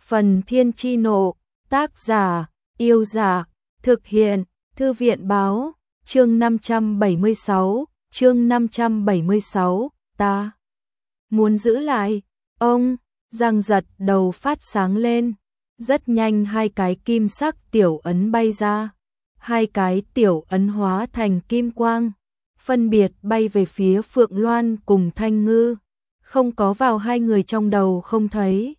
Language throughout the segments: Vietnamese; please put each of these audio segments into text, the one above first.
Phần Thiên Chi Nộ, tác giả, Yêu Dạ, thực hiện, Thư viện Báo, chương 576, ta muốn giữ lại, ông, Giang Giật đầu phát sáng lên, rất nhanh hai cái kim sắc tiểu ấn bay ra, hai cái tiểu ấn hóa thành kim quang, phân biệt bay về phía Phượng Loan cùng Thanh Ngư, không có vào hai người trong đầu không thấy.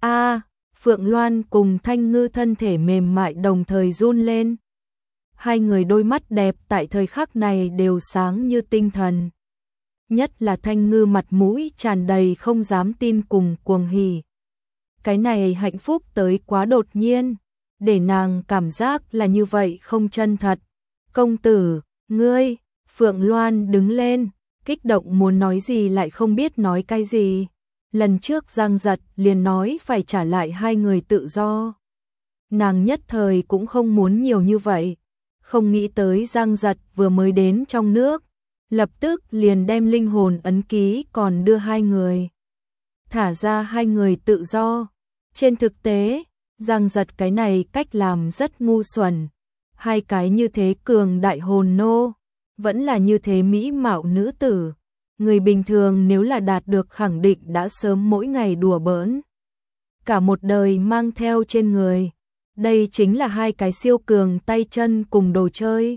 Phượng Loan cùng Thanh Ngư thân thể mềm mại đồng thời run lên. Hai người đôi mắt đẹp tại thời khắc này đều sáng như tinh thần. Nhất là Thanh Ngư mặt mũi tràn đầy không dám tin cùng cuồng hỉ. Cái này hạnh phúc tới quá đột nhiên, để nàng cảm giác là như vậy không chân thật. Công tử, ngươi, Phượng Loan đứng lên, kích động muốn nói gì lại không biết nói cái gì. Lần trước Giang Giật liền nói phải trả lại hai người tự do. Nàng nhất thời cũng không muốn nhiều như vậy, không nghĩ tới Giang Giật vừa mới đến trong nước, lập tức liền đem linh hồn ấn ký còn đưa hai người. Thả ra hai người tự do. Trên thực tế, Giang Giật cái này cách làm rất ngu xuẩn. Hai cái như thế cường đại hồn nô, vẫn là như thế mỹ mạo nữ tử. Người bình thường nếu là đạt được khẳng định đã sớm mỗi ngày đùa bỡn. Cả một đời mang theo trên người. Đây chính là hai cái siêu cường tay chân cùng đồ chơi.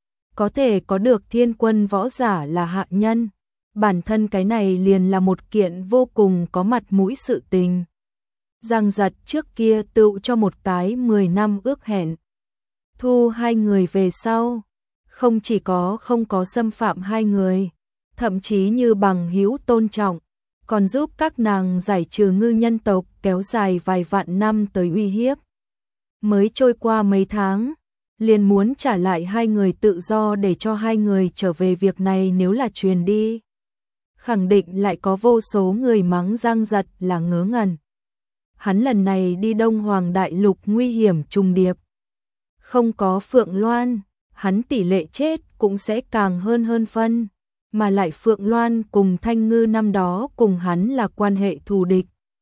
Có thể có được thiên quân võ giả là hạ nhân. Bản thân cái này liền là một kiện vô cùng có mặt mũi sự tình. Giang Giật trước kia tựu cho một cái 10 năm ước hẹn. Thu hai người về sau. Không chỉ có không có xâm phạm hai người, thậm chí như bằng hữu tôn trọng, còn giúp các nàng giải trừ ngư nhân tộc kéo dài vài vạn năm tới uy hiếp. Mới trôi qua mấy tháng, liền muốn trả lại hai người tự do để cho hai người trở về, việc này nếu là truyền đi, khẳng định lại có vô số người mắng Giang Giật là ngớ ngẩn. Hắn lần này đi Đông Hoàng Đại Lục nguy hiểm trùng điệp. Không có Phượng Loan, hắn tỷ lệ chết cũng sẽ càng hơn phân. Mà lại Phượng Loan cùng Thanh Ngư năm đó cùng hắn là quan hệ thù địch.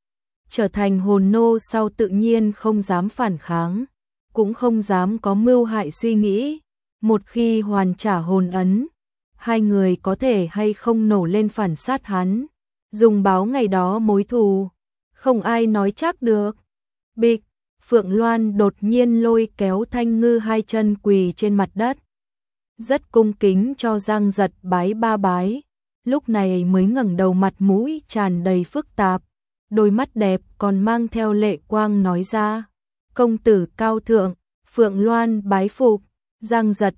Trở thành hồn nô sau tự nhiên không dám phản kháng, cũng không dám có mưu hại suy nghĩ. Một khi hoàn trả hồn ấn, hai người có thể hay không nổ lên phản sát hắn, dùng báo ngày đó mối thù, không ai nói chắc được. Bịch, Phượng Loan đột nhiên lôi kéo Thanh Ngư hai chân quỳ trên mặt đất. Rất cung kính cho Giang Giật bái ba bái, lúc này mới ngẩng đầu, mặt mũi tràn đầy phức tạp, đôi mắt đẹp còn mang theo lệ quang nói ra: công tử cao thượng, Phượng Loan bái phục. Giang Giật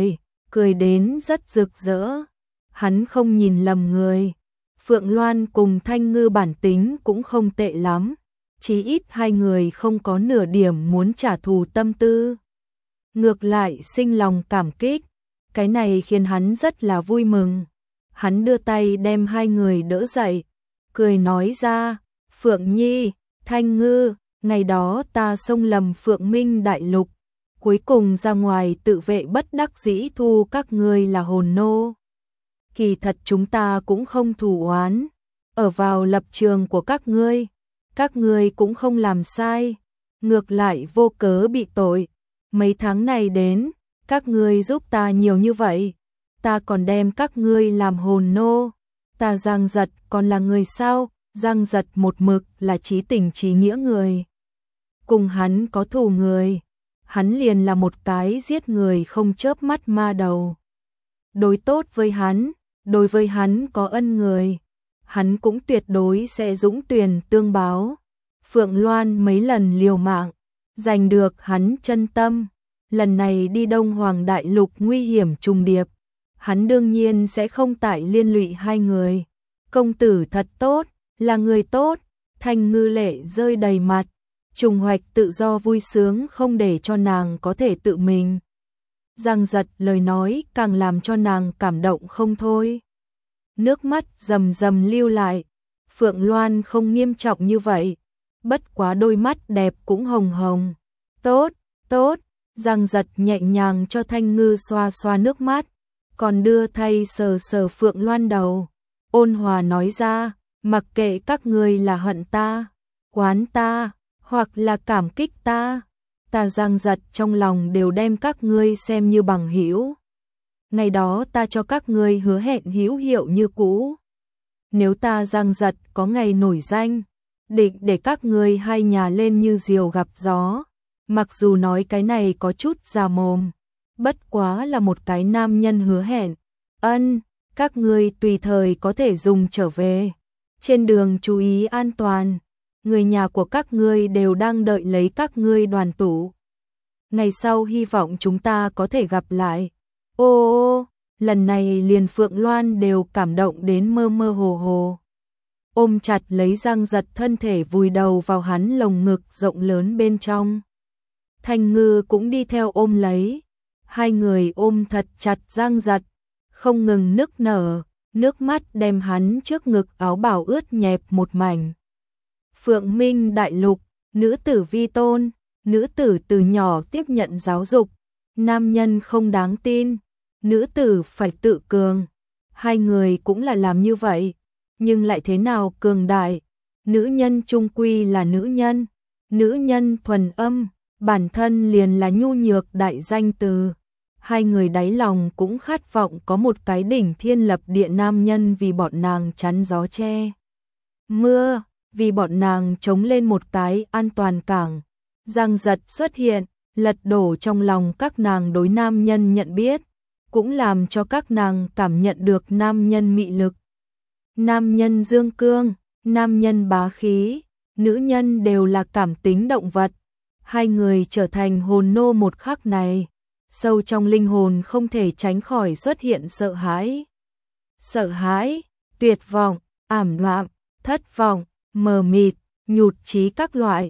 cười đến rất rực rỡ, hắn không nhìn lầm người. Phượng Loan cùng Thanh Ngư bản tính cũng không tệ lắm, chí ít hai người không có nửa điểm muốn trả thù tâm tư, ngược lại sinh lòng cảm kích. Cái này khiến hắn rất là vui mừng. Hắn đưa tay đem hai người đỡ dậy, cười nói ra: Phượng Nhi, Thanh Ngư, ngày đó ta xông lầm Phượng Minh Đại Lục, cuối cùng ra ngoài tự vệ, bất đắc dĩ thu các ngươi là hồn nô. Kỳ thật chúng ta cũng không thù oán, ở vào lập trường của các ngươi cũng không làm sai, ngược lại vô cớ bị tội. Mấy tháng này đến, các ngươi giúp ta nhiều như vậy, ta còn đem các ngươi làm hồn nô, ta Giang Giật còn là người sao? Giang Giật một mực là chí tình chí nghĩa người. Cùng hắn có thù người, hắn liền là một cái giết người không chớp mắt ma đầu. Đối tốt với hắn, đối với hắn có ân người, hắn cũng tuyệt đối sẽ dũng tuyển tương báo. Phượng Loan mấy lần liều mạng, giành được hắn chân tâm. Lần này đi Đông Hoàng Đại Lục nguy hiểm trùng điệp, hắn đương nhiên sẽ không tại liên lụy hai người. Công tử thật tốt, là người tốt. Thanh Ngư lệ rơi đầy mặt, trùng hoạch tự do vui sướng không để cho nàng có thể tự mình. Giang Giật lời nói càng làm cho nàng cảm động không thôi. Nước mắt rầm rầm lưu lại. Phượng Loan không nghiêm trọng như vậy, bất quá đôi mắt đẹp cũng hồng hồng. Tốt, tốt. Giang Giật nhẹ nhàng cho Thanh Ngư xoa xoa nước mắt, còn đưa thay sờ sờ Phượng Loan đầu, ôn hòa nói ra: mặc kệ các ngươi là hận ta, oán ta, hoặc là cảm kích ta Giang Giật trong lòng đều đem các ngươi xem như bằng hữu. Ngày đó ta cho các ngươi hứa hẹn hữu hiệu như cũ. Nếu ta Giang Giật có ngày nổi danh, định để các ngươi hai nhà lên như diều gặp gió. Mặc dù nói cái này có chút già mồm, bất quá là một cái nam nhân hứa hẹn. Các ngươi tùy thời có thể dùng trở về. Trên đường chú ý an toàn, người nhà của các ngươi đều đang đợi lấy các ngươi đoàn tụ. Ngày sau hy vọng chúng ta có thể gặp lại. Ô, lần này liền Phượng Loan đều cảm động đến mơ mơ hồ hồ. Ôm chặt lấy Giang Giật, thân thể vùi đầu vào hắn lồng ngực rộng lớn bên trong. Thanh Ngư cũng đi theo ôm lấy. Hai người ôm thật chặt Giang Giật, không ngừng nức nở, nước mắt đem hắn trước ngực áo bào ướt nhẹp một mảnh. Phượng Minh Đại Lục, nữ tử vi tôn, nữ tử từ nhỏ tiếp nhận giáo dục, nam nhân không đáng tin, nữ tử phải tự cường. Hai người cũng là làm như vậy, nhưng lại thế nào cường đại. Nữ nhân chung quy là nữ nhân thuần âm, bản thân liền là nhu nhược đại danh từ. Hai người đáy lòng cũng khát vọng có một cái đỉnh thiên lập địa nam nhân vì bọn nàng chắn gió che mưa, vì bọn nàng chống lên một cái an toàn cảng. Giang Giật xuất hiện, lật đổ trong lòng các nàng đối nam nhân nhận biết, cũng làm cho các nàng cảm nhận được nam nhân mị lực. Nam nhân dương cương, nam nhân bá khí, nữ nhân đều là cảm tính động vật. Hai người trở thành hồn nô một khắc này, sâu trong linh hồn không thể tránh khỏi xuất hiện sợ hãi. Sợ hãi, tuyệt vọng, ảm đạm, thất vọng, mờ mịt, nhụt chí các loại,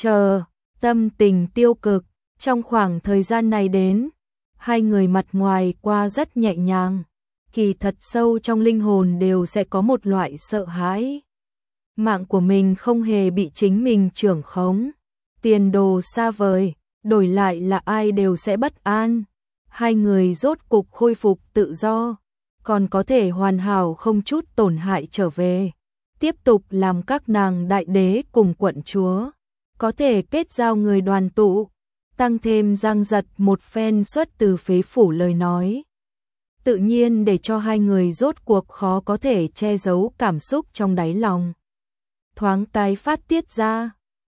tâm tình tiêu cực. Trong khoảng thời gian này đến, hai người mặt ngoài qua rất nhẹ nhàng, kỳ thật sâu trong linh hồn đều sẽ có một loại sợ hãi. Mạng của mình không hề bị chính mình trưởng khống, tiền đồ xa vời, đổi lại là ai đều sẽ bất an. Hai người rốt cục khôi phục tự do, còn có thể hoàn hảo không chút tổn hại trở về, tiếp tục làm các nàng đại đế cùng quận chúa, có thể kết giao người đoàn tụ. Tăng thêm Giang Giật một phen xuất từ phế phủ lời nói, tự nhiên để cho hai người rốt cuộc khó có thể che giấu cảm xúc trong đáy lòng. Thoáng cái phát tiết ra,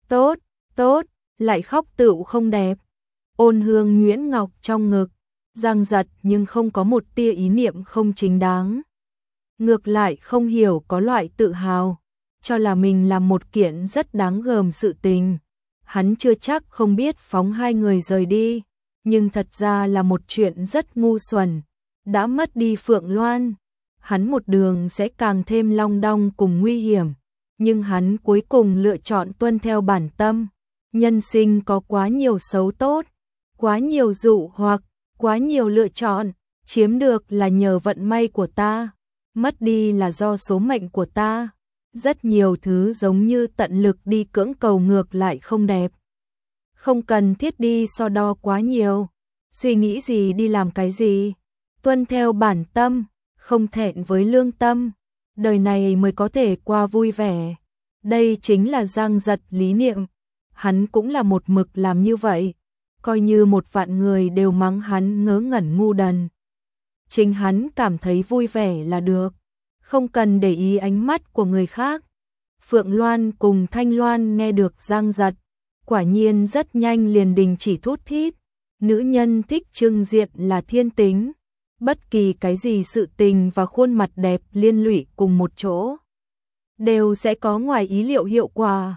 tốt, lại khóc tựu không đẹp. Ôn hương nhuyễn ngọc trong ngực, Giang Giật nhưng không có một tia ý niệm không chính đáng. Ngược lại không hiểu có loại tự hào, cho là mình làm một kiện rất đáng gờm sự tình. Hắn chưa chắc không biết phóng hai người rời đi, nhưng thật ra là một chuyện rất ngu xuẩn. Đã mất đi Phượng Loan, hắn một đường sẽ càng thêm long đong cùng nguy hiểm, nhưng hắn cuối cùng lựa chọn tuân theo bản tâm. Nhân sinh có quá nhiều xấu tốt, quá nhiều dụ hoặc, quá nhiều lựa chọn, chiếm được là nhờ vận may của ta, mất đi là do số mệnh của ta. Rất nhiều thứ giống như tận lực đi cưỡng cầu ngược lại không đẹp. Không cần thiết đi so đo quá nhiều, suy nghĩ gì đi làm cái gì, tuân theo bản tâm, không thẹn với lương tâm, đời này mới có thể qua vui vẻ. Đây chính là Giang Giật lý niệm, hắn cũng là một mực làm như vậy, coi như một vạn người đều mắng hắn ngớ ngẩn ngu đần. Chính hắn cảm thấy vui vẻ là được, không cần để ý ánh mắt của người khác. Phượng Loan cùng Thanh Loan nghe được Giang Giật, quả nhiên rất nhanh liền đình chỉ thút thít. Nữ nhân thích trưng diện là thiên tính, bất kỳ cái gì sự tình và khuôn mặt đẹp liên lụy cùng một chỗ, đều sẽ có ngoài ý liệu hiệu quả.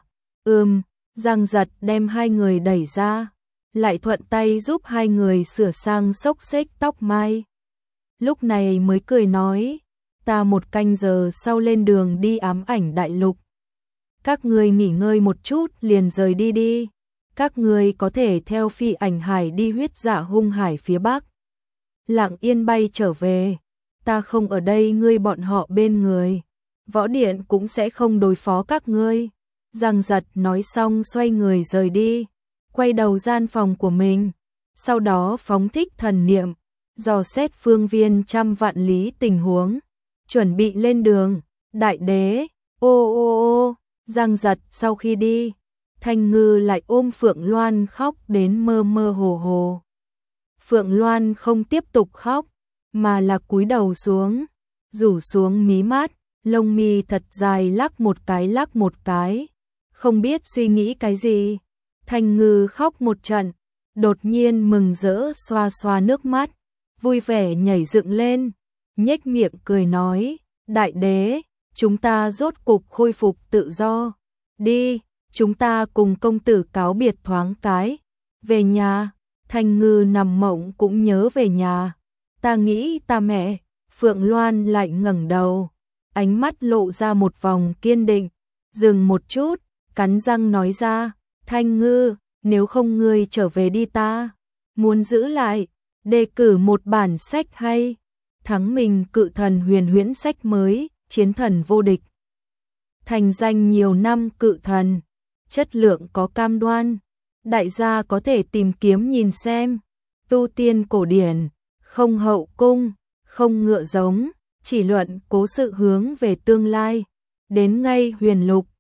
Giang Giật đem hai người đẩy ra, lại thuận tay giúp hai người sửa sang xốc xếch tóc mai. Lúc này mới cười nói, ta 1 canh giờ sau lên đường đi ám ảnh đại lục. Các ngươi nghỉ ngơi một chút liền rời đi đi. Các ngươi có thể theo phi ảnh hải đi huyết dạ hung hải phía bắc. Lặng yên bay trở về. Ta không ở đây ngươi bọn họ bên người. Võ điện cũng sẽ không đối phó các ngươi. Giang Giật nói xong xoay người rời đi. Quay đầu gian phòng của mình. Sau đó phóng thích thần niệm. Dò xét phương viên trăm vạn lý tình huống. Chuẩn bị lên đường. Đại đế. Giang Giật sau khi đi, Thanh Ngư lại ôm Phượng Loan khóc đến mơ mơ hồ hồ. Phượng Loan không tiếp tục khóc, mà là cúi đầu xuống, rủ xuống mí mắt, lông mi thật dài lắc một cái, không biết suy nghĩ cái gì. Thanh Ngư khóc một trận, đột nhiên mừng rỡ xoa xoa nước mắt, vui vẻ nhảy dựng lên, nhếch miệng cười nói, đại đế, chúng ta rốt cục khôi phục tự do. Đi, chúng ta cùng công tử cáo biệt thoáng cái. Về nhà, Thanh Ngư nằm mộng cũng nhớ về nhà. Ta nghĩ ta mẹ. Phượng Loan lại ngẩng đầu, ánh mắt lộ ra một vòng kiên định, dừng một chút, cắn răng nói ra, Thanh Ngư, nếu không ngươi trở về đi ta muốn giữ lại, đề cử một bản sách hay, Thắng Mình Cự Thần huyền huyễn sách mới, chiến thần vô địch. Thành danh nhiều năm cự thần, chất lượng có cam đoan, đại gia có thể tìm kiếm nhìn xem, tu tiên cổ điển, không hậu cung, không ngựa giống, chỉ luận cố sự hướng về tương lai, đến ngay huyền lục,